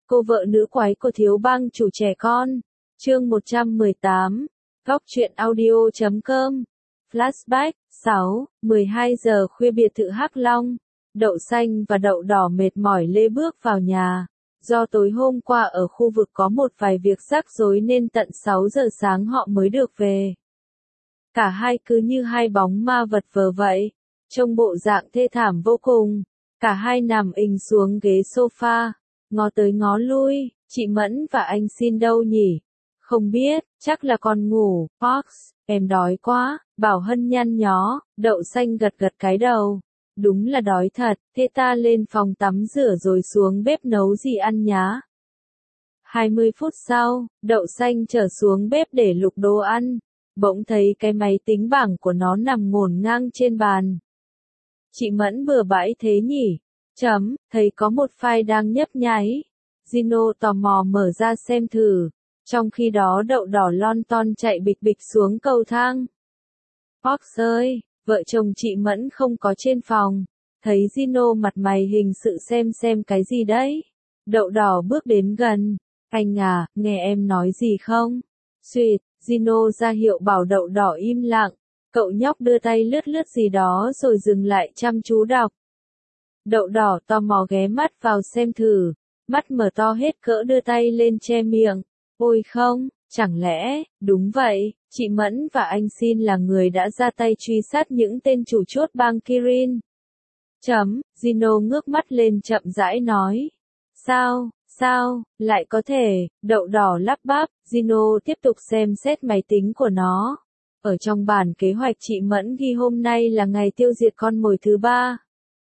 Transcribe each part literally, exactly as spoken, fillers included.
Cô vợ nữ quái của thiếu bang chủ trẻ con. Chương một trăm mười tám. Góc truyện audio chấm com. Flashback. sáu. mười hai giờ khuya biệt thự Hắc Long. Đậu xanh và đậu đỏ mệt mỏi lê bước vào nhà. Do tối hôm qua ở khu vực có một vài việc rắc rối nên tận sáu giờ sáng họ mới được về. Cả hai cứ như hai bóng ma vật vờ vậy. Trông bộ dạng thê thảm vô cùng. Cả hai nằm ình xuống ghế sofa. Ngó tới ngó lui, chị Mẫn và anh Xin đâu nhỉ? Không biết, chắc là còn ngủ. Fox, em đói quá, Bảo Hân nhăn nhó, đậu xanh gật gật cái đầu. Đúng là đói thật, thế ta lên phòng tắm rửa rồi xuống bếp nấu gì ăn nhá. hai mươi phút sau, đậu xanh trở xuống bếp để lục đồ ăn. Bỗng thấy cái máy tính bảng của nó nằm ngổn ngang trên bàn. Chị Mẫn bừa bãi thế nhỉ? Chấm, thấy có một file đang nhấp nháy. Gino tò mò mở ra xem thử. Trong khi đó đậu đỏ lon ton chạy bịch bịch xuống cầu thang. Fox ơi, vợ chồng chị Mẫn không có trên phòng. Thấy Gino mặt mày hình sự xem xem cái gì đấy. Đậu đỏ bước đến gần. Anh à, nghe em nói gì không? Xuyệt, Gino ra hiệu bảo đậu đỏ im lặng. Cậu nhóc đưa tay lướt lướt gì đó rồi dừng lại chăm chú đọc. Đậu đỏ tò mò ghé mắt vào xem thử, mắt mở to hết cỡ đưa tay lên che miệng. Ôi không, chẳng lẽ, đúng vậy, chị Mẫn và anh Xin là người đã ra tay truy sát những tên chủ chốt bang Kirin. Chấm, Gino ngước mắt lên chậm rãi nói. Sao, sao, lại có thể, đậu đỏ lắp bắp, Gino tiếp tục xem xét máy tính của nó. Ở trong bản kế hoạch chị Mẫn ghi hôm nay là ngày tiêu diệt con mồi thứ ba.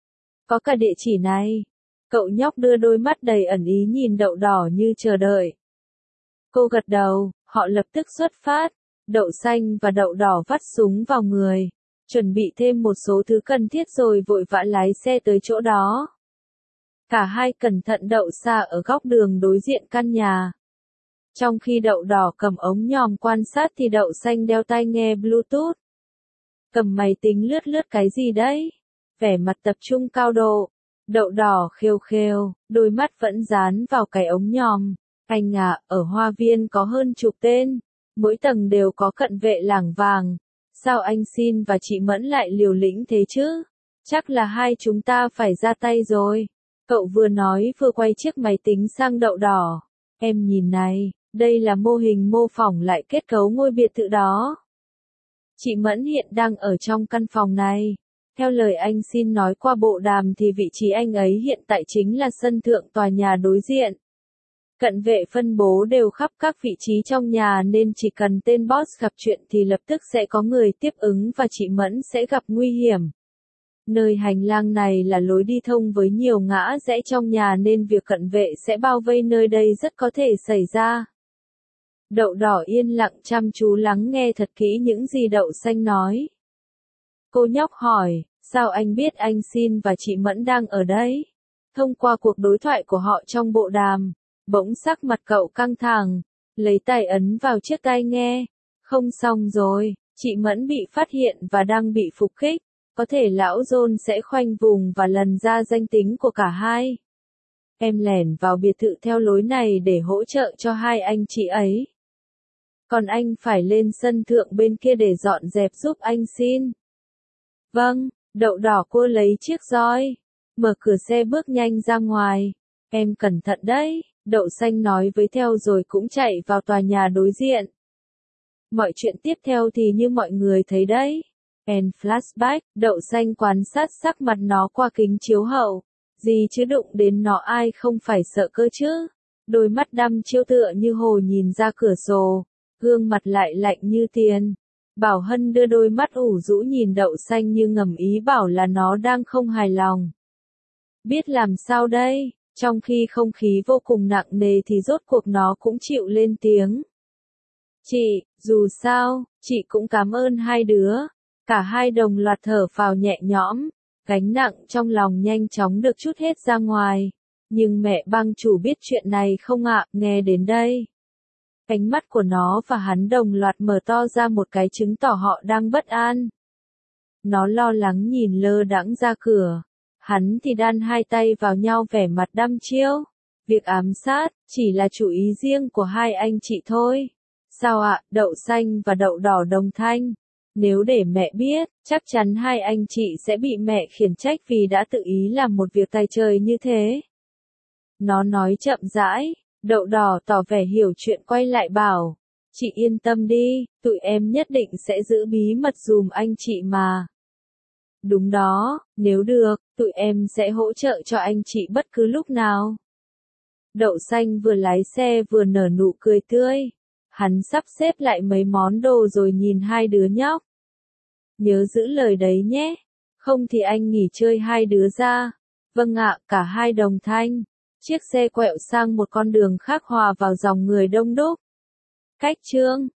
Có cả địa chỉ này. Cậu nhóc đưa đôi mắt đầy ẩn ý nhìn đậu đỏ như chờ đợi. Cô gật đầu, họ lập tức xuất phát. Đậu xanh và đậu đỏ vắt súng vào người. Chuẩn bị thêm một số thứ cần thiết rồi vội vã lái xe tới chỗ đó. Cả hai cẩn thận đậu xa ở góc đường đối diện căn nhà. Trong khi đậu đỏ cầm ống nhòm quan sát thì đậu xanh đeo tai nghe Bluetooth. Cầm máy tính lướt lướt cái gì đấy? Vẻ mặt tập trung cao độ. Đậu đỏ khêu khêu, đôi mắt vẫn dán vào cái ống nhòm. Anh à, ở hoa viên có hơn chục tên. Mỗi tầng đều có cận vệ lảng vàng. Sao anh Xin và chị Mẫn lại liều lĩnh thế chứ? Chắc là hai chúng ta phải ra tay rồi. Cậu vừa nói vừa quay chiếc máy tính sang đậu đỏ. Em nhìn này, đây là mô hình mô phỏng lại kết cấu ngôi biệt thự đó. Chị Mẫn hiện đang ở trong căn phòng này. Theo lời anh Xin nói qua bộ đàm thì vị trí anh ấy hiện tại chính là sân thượng tòa nhà đối diện. Cận vệ phân bố đều khắp các vị trí trong nhà nên chỉ cần tên boss gặp chuyện thì lập tức sẽ có người tiếp ứng và chị Mẫn sẽ gặp nguy hiểm. Nơi hành lang này là lối đi thông với nhiều ngã rẽ trong nhà nên việc cận vệ sẽ bao vây nơi đây rất có thể xảy ra. Đậu đỏ yên lặng chăm chú lắng nghe thật kỹ những gì đậu xanh nói. Cô nhóc hỏi, sao anh biết anh Xin và chị Mẫn đang ở đây? Thông qua cuộc đối thoại của họ trong bộ đàm, bỗng sắc mặt cậu căng thẳng, lấy tay ấn vào chiếc tai nghe. Không xong rồi, chị Mẫn bị phát hiện và đang bị phục kích. Có thể lão John sẽ khoanh vùng và lần ra danh tính của cả hai. Em lẻn vào biệt thự theo lối này để hỗ trợ cho hai anh chị ấy. Còn anh phải lên sân thượng bên kia để dọn dẹp giúp anh Xin. Vâng, đậu đỏ cô lấy chiếc roi. Mở cửa xe bước nhanh ra ngoài. Em cẩn thận đấy, đậu xanh nói với theo rồi cũng chạy vào tòa nhà đối diện. Mọi chuyện tiếp theo thì như mọi người thấy đấy. En flashback, đậu xanh quan sát sắc mặt nó qua kính chiếu hậu. Gì chứ đụng đến nó ai không phải sợ cơ chứ. Đôi mắt đăm chiêu tựa như hồ nhìn ra cửa sổ. Gương mặt lại lạnh như tiền. Bảo Hân đưa đôi mắt ủ rũ nhìn đậu xanh như ngầm ý bảo là nó đang không hài lòng. Biết làm sao đây, trong khi không khí vô cùng nặng nề thì rốt cuộc nó cũng chịu lên tiếng. Chị, dù sao, chị cũng cảm ơn hai đứa. Cả hai đồng loạt thở phào nhẹ nhõm, gánh nặng trong lòng nhanh chóng được trút hết ra ngoài. Nhưng mẹ bang chủ biết chuyện này không ạ, nghe đến đây. Cánh mắt của nó và hắn đồng loạt mở to ra một cái chứng tỏ họ đang bất an. Nó lo lắng nhìn lơ đãng ra cửa. Hắn thì đan hai tay vào nhau vẻ mặt đăm chiêu. Việc ám sát, chỉ là chủ ý riêng của hai anh chị thôi. Sao ạ, đậu xanh và đậu đỏ đồng thanh. Nếu để mẹ biết, chắc chắn hai anh chị sẽ bị mẹ khiển trách vì đã tự ý làm một việc tay trời như thế. Nó nói chậm rãi, đậu đỏ tỏ vẻ hiểu chuyện quay lại bảo. Chị yên tâm đi, tụi em nhất định sẽ giữ bí mật dùm anh chị mà. Đúng đó, nếu được, tụi em sẽ hỗ trợ cho anh chị bất cứ lúc nào. Đậu xanh vừa lái xe vừa nở nụ cười tươi. Hắn sắp xếp lại mấy món đồ rồi nhìn hai đứa nhóc. Nhớ giữ lời đấy nhé, không thì anh nghỉ chơi hai đứa ra. Vâng ạ, cả hai đồng thanh. Chiếc xe quẹo sang một con đường khác hòa vào dòng người đông đúc. Cách chương